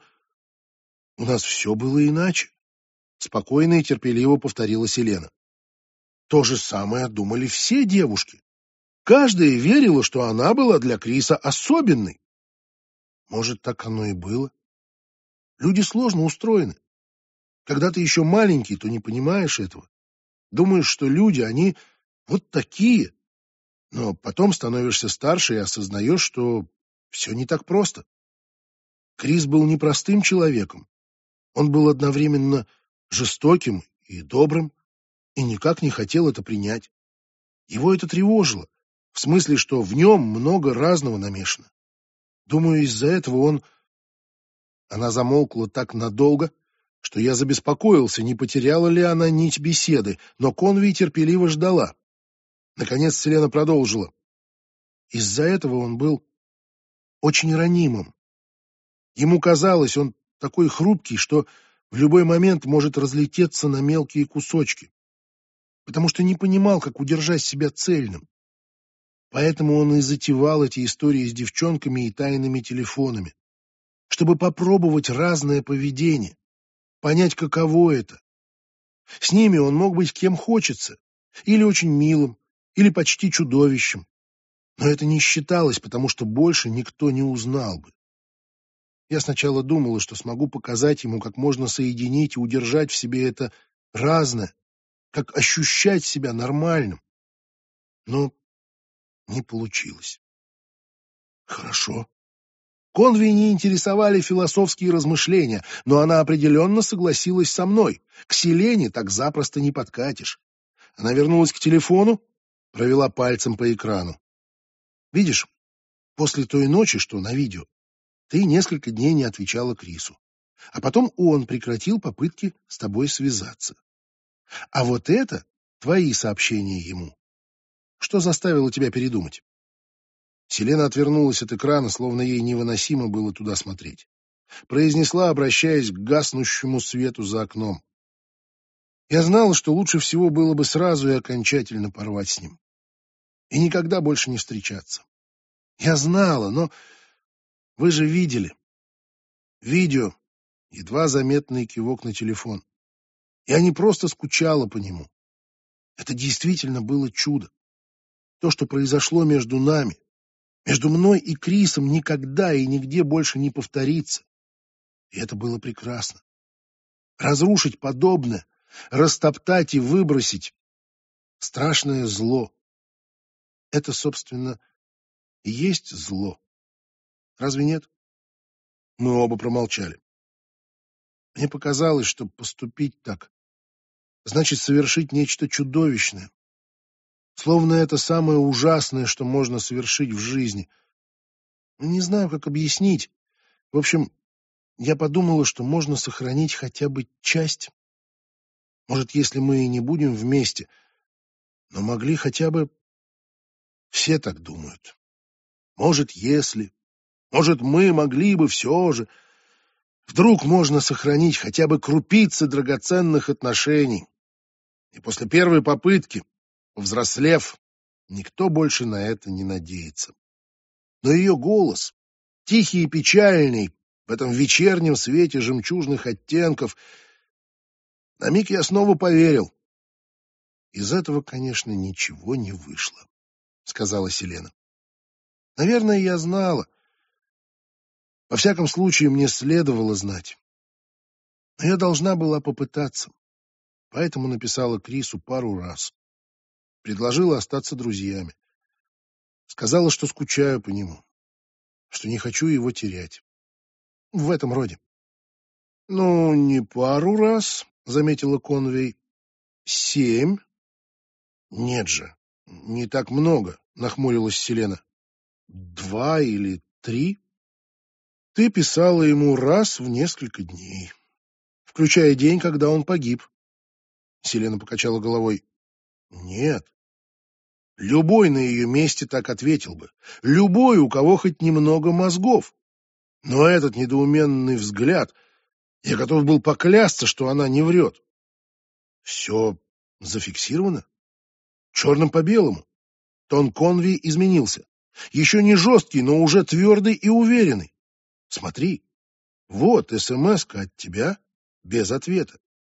у нас все было иначе. Спокойно и терпеливо повторила Селена. То же самое думали все девушки. Каждая верила, что она была для Криса особенной. Может, так оно и было? Люди сложно устроены. Когда ты еще маленький, то не понимаешь этого. Думаешь, что люди, они вот такие. Но потом становишься старше и осознаешь, что все не так просто. Крис был непростым человеком. Он был одновременно жестоким и добрым, и никак не хотел это принять. Его это тревожило, в смысле, что в нем много разного намешано. Думаю, из-за этого он... Она замолкла так надолго, что я забеспокоился, не потеряла ли она нить беседы, но Конвей терпеливо ждала. Наконец Селена продолжила. Из-за этого он был очень ранимым. Ему казалось, он такой хрупкий, что в любой момент может разлететься на мелкие кусочки, потому что не понимал, как удержать себя цельным. Поэтому он и затевал эти истории с девчонками и тайными телефонами, чтобы попробовать разное поведение, понять, каково это. С ними он мог быть кем хочется, или очень милым, или почти чудовищем. Но это не считалось, потому что больше никто не узнал бы. Я сначала думала, что смогу показать ему, как можно соединить и удержать в себе это разное, как ощущать себя нормальным. Но не получилось. Хорошо. Конвей не интересовали философские размышления, но она определенно согласилась со мной. К Селене так запросто не подкатишь. Она вернулась к телефону, провела пальцем по экрану. Видишь, после той ночи, что на видео, ты несколько дней не отвечала Крису. А потом он прекратил попытки с тобой связаться. А вот это твои сообщения ему. Что заставило тебя передумать? Селена отвернулась от экрана, словно ей невыносимо было туда смотреть. Произнесла, обращаясь к гаснущему свету за окном. Я знала, что лучше всего было бы сразу и окончательно порвать с ним. И никогда больше не встречаться. Я знала, но вы же видели. Видео, едва заметный кивок на телефон. Я не просто скучала по нему. Это действительно было чудо. То, что произошло между нами, между мной и Крисом, никогда и нигде больше не повторится. И это было прекрасно. Разрушить подобное, растоптать и выбросить страшное зло. Это, собственно, и есть зло. Разве нет? Мы оба промолчали. Мне показалось, что поступить так значит совершить нечто чудовищное. Словно это самое ужасное, что можно совершить в жизни. Не знаю, как объяснить. В общем, я подумала, что можно сохранить хотя бы часть. Может, если мы и не будем вместе, но могли хотя бы... Все так думают. Может, если... Может, мы могли бы все же... Вдруг можно сохранить хотя бы крупицы драгоценных отношений. И после первой попытки, повзрослев, никто больше на это не надеется. Но ее голос, тихий и печальный, в этом вечернем свете жемчужных оттенков, на миг я снова поверил. Из этого, конечно, ничего не вышло, сказала Селена. Наверное, я знала. Во всяком случае, мне следовало знать. Но я должна была попытаться. Поэтому написала Крису пару раз. Предложила остаться друзьями. Сказала, что скучаю по нему, что не хочу его терять. В этом роде. Ну, не пару раз, заметила Конвей. Семь? Нет же, не так много, нахмурилась Селена. Два или три? Ты писала ему раз в несколько дней, включая день, когда он погиб. Селена покачала головой. Нет. Любой на ее месте так ответил бы. Любой, у кого хоть немного мозгов. Но этот недоуменный взгляд, я готов был поклясться, что она не врет. Все зафиксировано? Черным по белому. Тон Конви изменился. Еще не жесткий, но уже твердый и уверенный. Смотри, вот смс-ка от тебя без ответа.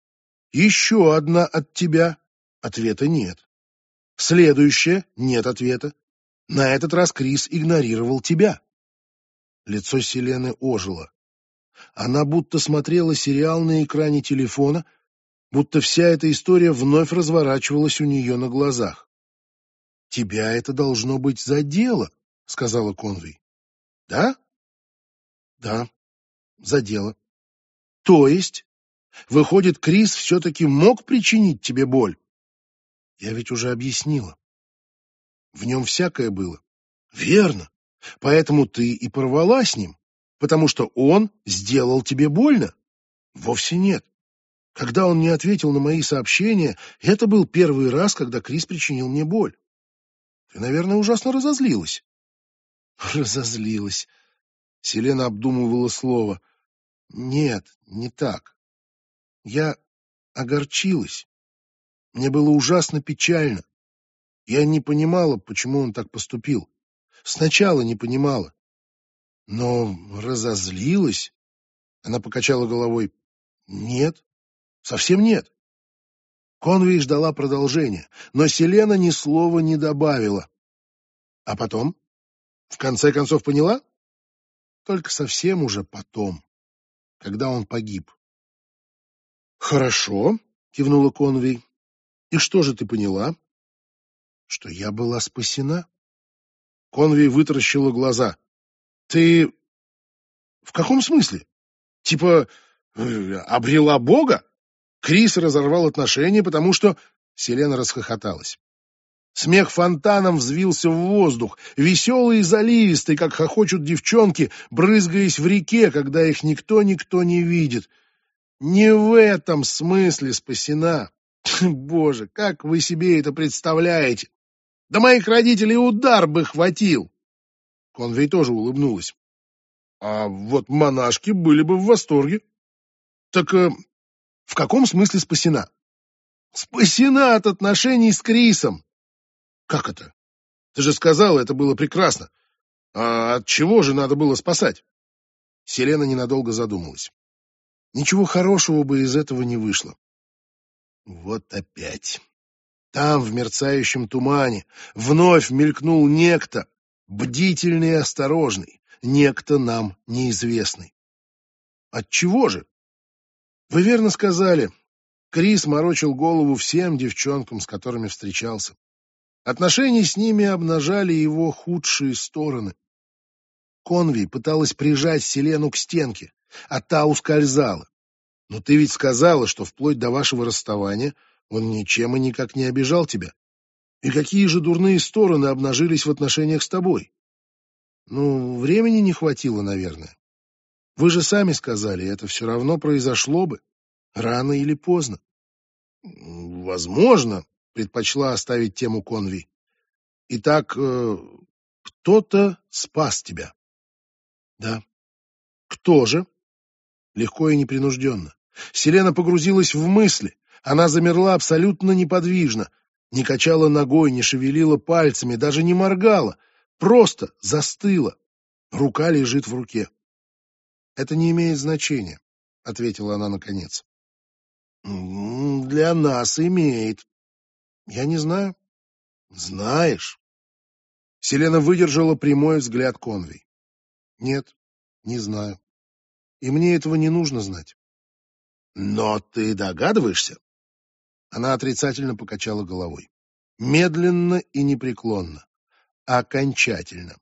Еще одна от тебя. Ответа нет. Следующая — нет ответа. На этот раз Крис игнорировал тебя. Лицо Селены ожило. Она будто смотрела сериал на экране телефона, будто вся эта история вновь разворачивалась у нее на глазах. «Тебя это должно быть задело», — сказала Конвей. «Да?» «Да, задело. То есть, выходит, Крис все-таки мог причинить тебе боль?» «Я ведь уже объяснила. В нем всякое было». «Верно. Поэтому ты и порвала с ним, потому что он сделал тебе больно?» «Вовсе нет. Когда он не ответил на мои сообщения, это был первый раз, когда Крис причинил мне боль. Ты, наверное, ужасно разозлилась». «Разозлилась». Селена обдумывала слово. «Нет, не так. Я огорчилась. Мне было ужасно печально. Я не понимала, почему он так поступил. Сначала не понимала. Но разозлилась?» Она покачала головой. «Нет, совсем нет». Конвей ждала продолжения, но Селена ни слова не добавила. А потом? В конце концов поняла? Только совсем уже потом, когда он погиб. «Хорошо», — кивнула Конвей. «И что же ты поняла?» «Что я была спасена». Конвей вытаращила глаза. «Ты в каком смысле? Типа э, обрела Бога? Крис разорвал отношения, потому что...» Селена расхохоталась. Смех фонтаном взвился в воздух, веселый и заливистый, как хохочут девчонки, брызгаясь в реке, когда их никто-никто не видит. Не в этом смысле спасена. Боже, как вы себе это представляете? Да моих родителей удар бы хватил. Конвей тоже улыбнулась. А вот монашки были бы в восторге. Так э, в каком смысле спасена? Спасена от отношений с Крисом. Как это? Ты же сказала, это было прекрасно. А от чего же надо было спасать? Селена ненадолго задумалась. Ничего хорошего бы из этого не вышло. Вот опять. Там, в мерцающем тумане, вновь мелькнул некто, бдительный и осторожный, некто нам неизвестный. От чего же? Вы верно сказали. Крис морочил голову всем девчонкам, с которыми встречался. Отношения с ними обнажали его худшие стороны. Конвей пыталась прижать Селену к стенке, а та ускользала. Но ты ведь сказала, что вплоть до вашего расставания он ничем и никак не обижал тебя. И какие же дурные стороны обнажились в отношениях с тобой? Ну, времени не хватило, наверное. Вы же сами сказали, это все равно произошло бы, рано или поздно. Возможно, предпочла оставить тему Конви. Итак, э, кто-то спас тебя. Да. Кто же? легко и непринужденно. Селена погрузилась в мысли. Она замерла абсолютно неподвижно, не качала ногой, не шевелила пальцами, даже не моргала, просто застыла. Рука лежит в руке. «Это не имеет значения», — ответила она наконец. «М, «Для нас имеет». «Я не знаю». «Знаешь». Селена выдержала прямой взгляд Конвей. «Нет, не знаю. И мне этого не нужно знать». «Но ты догадываешься?» Она отрицательно покачала головой. Медленно и непреклонно. Окончательно.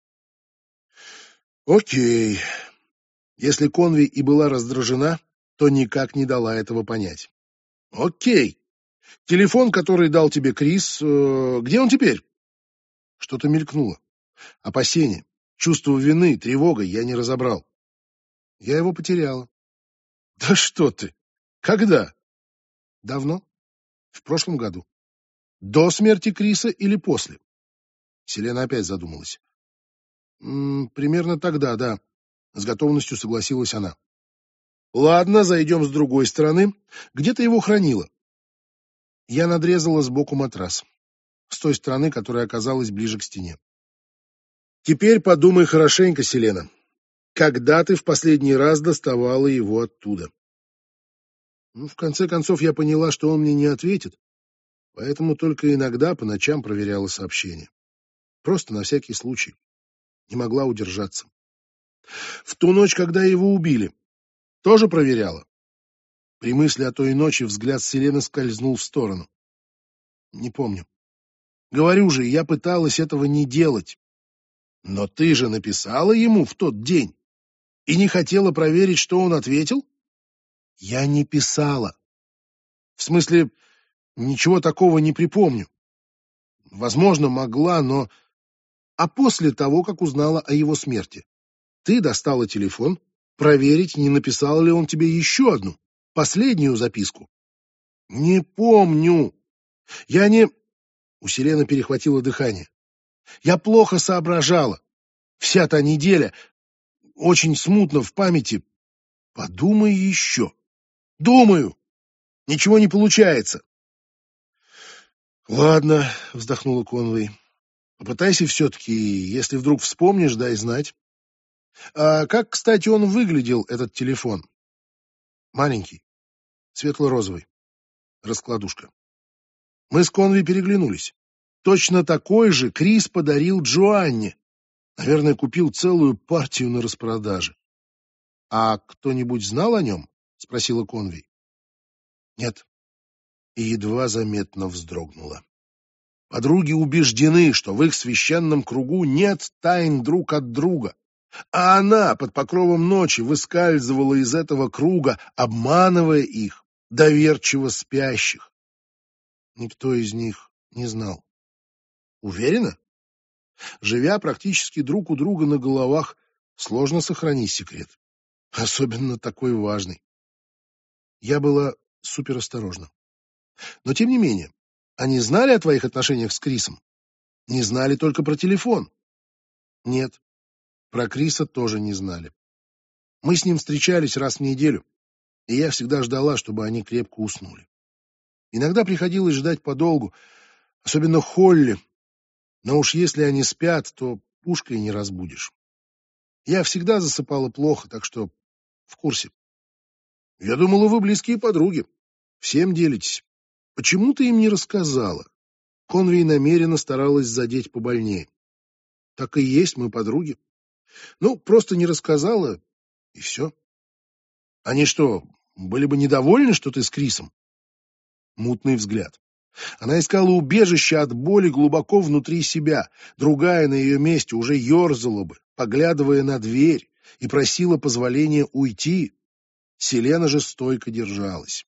«Окей». Если Конвей и была раздражена, то никак не дала этого понять. «Окей. Телефон, который дал тебе Крис, э, где он теперь?» Что-то мелькнуло. Опасение, чувство вины, тревога, я не разобрал. Я его потеряла. Да что ты? Когда? Давно. В прошлом году. До смерти Криса или после? Селена опять задумалась. М -м, примерно тогда, да. С готовностью согласилась она. Ладно, зайдем с другой стороны. Где ты его хранила? Я надрезала сбоку матрас. С той стороны, которая оказалась ближе к стене. Теперь подумай хорошенько, Селена. Когда ты в последний раз доставала его оттуда? Ну, в конце концов, я поняла, что он мне не ответит, поэтому только иногда по ночам проверяла сообщения. Просто на всякий случай. Не могла удержаться. В ту ночь, когда его убили, тоже проверяла. При мысли о той ночи взгляд Селены скользнул в сторону. Не помню. Говорю же, я пыталась этого не делать. Но ты же написала ему в тот день и не хотела проверить, что он ответил? Я не писала. В смысле, ничего такого не припомню. Возможно, могла, но... А после того, как узнала о его смерти, ты достала телефон, проверить, не написал ли он тебе еще одну, последнюю записку. Не помню. Я не... У Селены перехватило дыхание. Я плохо соображала. Вся та неделя очень смутно в памяти. Подумай еще. Думаю. Ничего не получается. Ладно, вздохнула Конвей. Попытайся все-таки, если вдруг вспомнишь, дай знать. А как, кстати, он выглядел, этот телефон? Маленький, светло-розовый, раскладушка. Мы с Конвей переглянулись. Точно такой же Крис подарил Джоанне. Наверное, купил целую партию на распродаже. А кто-нибудь знал о нем? Спросила Конвей. Нет. И едва заметно вздрогнула. Подруги убеждены, что в их священном кругу нет тайн друг от друга. А она под покровом ночи выскальзывала из этого круга, обманывая их, доверчиво спящих. Никто из них не знал. Уверена? Живя практически друг у друга на головах, сложно сохранить секрет. Особенно такой важный. Я была суперосторожна. Но тем не менее, они знали о твоих отношениях с Крисом? Не знали только про телефон? Нет, про Криса тоже не знали. Мы с ним встречались раз в неделю, и я всегда ждала, чтобы они крепко уснули. Иногда приходилось ждать подолгу, особенно Холли, но уж если они спят, то пушкой не разбудишь. Я всегда засыпала плохо, так что в курсе. Я думала, вы близкие подруги. Всем делитесь. Почему ты им не рассказала? Конвей намеренно старалась задеть побольнее. Так и есть, мы подруги. Ну, просто не рассказала, и все. Они что, были бы недовольны, что ты с Крисом? Мутный взгляд. Она искала убежище от боли глубоко внутри себя. Другая на ее месте уже ерзала бы, поглядывая на дверь, и просила позволения уйти. Селена же стойко держалась.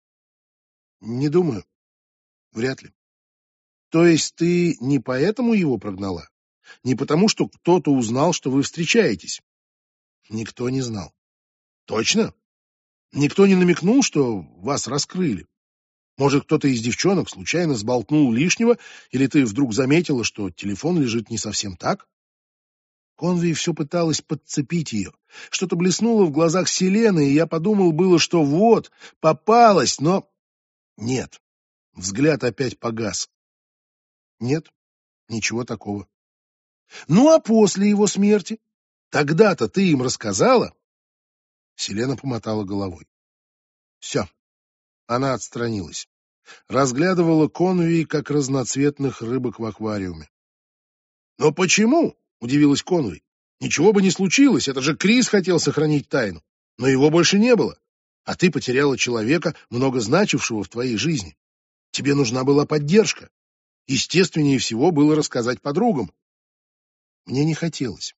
Не думаю. Вряд ли. То есть ты не поэтому его прогнала? Не потому, что кто-то узнал, что вы встречаетесь? Никто не знал. Точно? Никто не намекнул, что вас раскрыли? Может, кто-то из девчонок случайно сболтнул лишнего, или ты вдруг заметила, что телефон лежит не совсем так? Конвей все пыталась подцепить ее. Что-то блеснуло в глазах Селены, и я подумал было, что вот, попалась, но... Нет, взгляд опять погас. Нет, ничего такого. Ну, а после его смерти? Тогда-то ты им рассказала? Селена помотала головой. Все, она отстранилась. Разглядывала Конвей, как разноцветных рыбок в аквариуме. «Но почему?» — удивилась Конвей. «Ничего бы не случилось, это же Крис хотел сохранить тайну. Но его больше не было. А ты потеряла человека, много значившего в твоей жизни. Тебе нужна была поддержка. Естественнее всего было рассказать подругам. Мне не хотелось».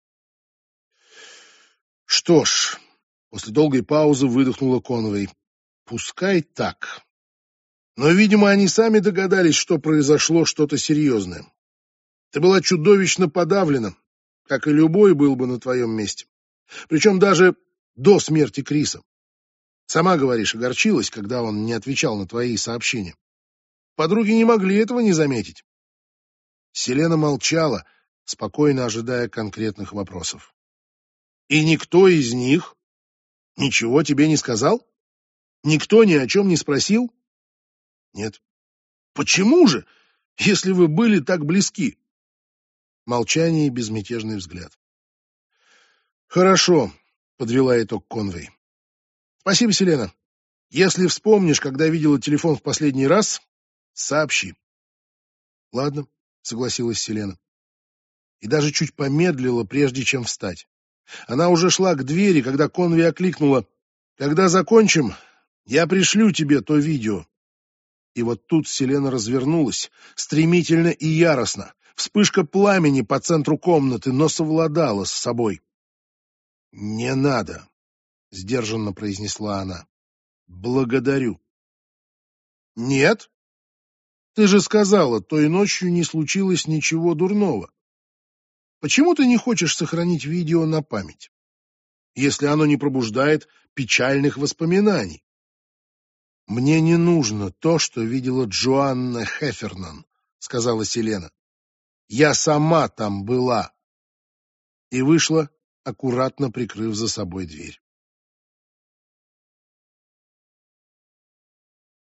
«Что ж», — после долгой паузы выдохнула Конвей, — «пускай так. Но, видимо, они сами догадались, что произошло что-то серьезное. Ты была чудовищно подавлена, как и любой был бы на твоем месте. Причем даже до смерти Криса. Сама, говоришь, огорчилась, когда он не отвечал на твои сообщения. Подруги не могли этого не заметить». Селена молчала, спокойно ожидая конкретных вопросов. «И никто из них ничего тебе не сказал? Никто ни о чем не спросил?» «Нет». «Почему же, если вы были так близки?» Молчание и безмятежный взгляд. «Хорошо», — подвела итог Конвей. «Спасибо, Селена. Если вспомнишь, когда видела телефон в последний раз, сообщи». «Ладно», — согласилась Селена. И даже чуть помедлила, прежде чем встать. Она уже шла к двери, когда Конвей окликнула: «Когда закончим, я пришлю тебе то видео». И вот тут Селена развернулась, стремительно и яростно. Вспышка пламени по центру комнаты, но совладала с собой. «Не надо», — сдержанно произнесла она. «Благодарю». «Нет? Ты же сказала, той ночью не случилось ничего дурного. Почему ты не хочешь сохранить видео на память, если оно не пробуждает печальных воспоминаний?» «Мне не нужно то, что видела Джоанна Хеффернан», — сказала Селена. «Я сама там была». И вышла, аккуратно прикрыв за собой дверь.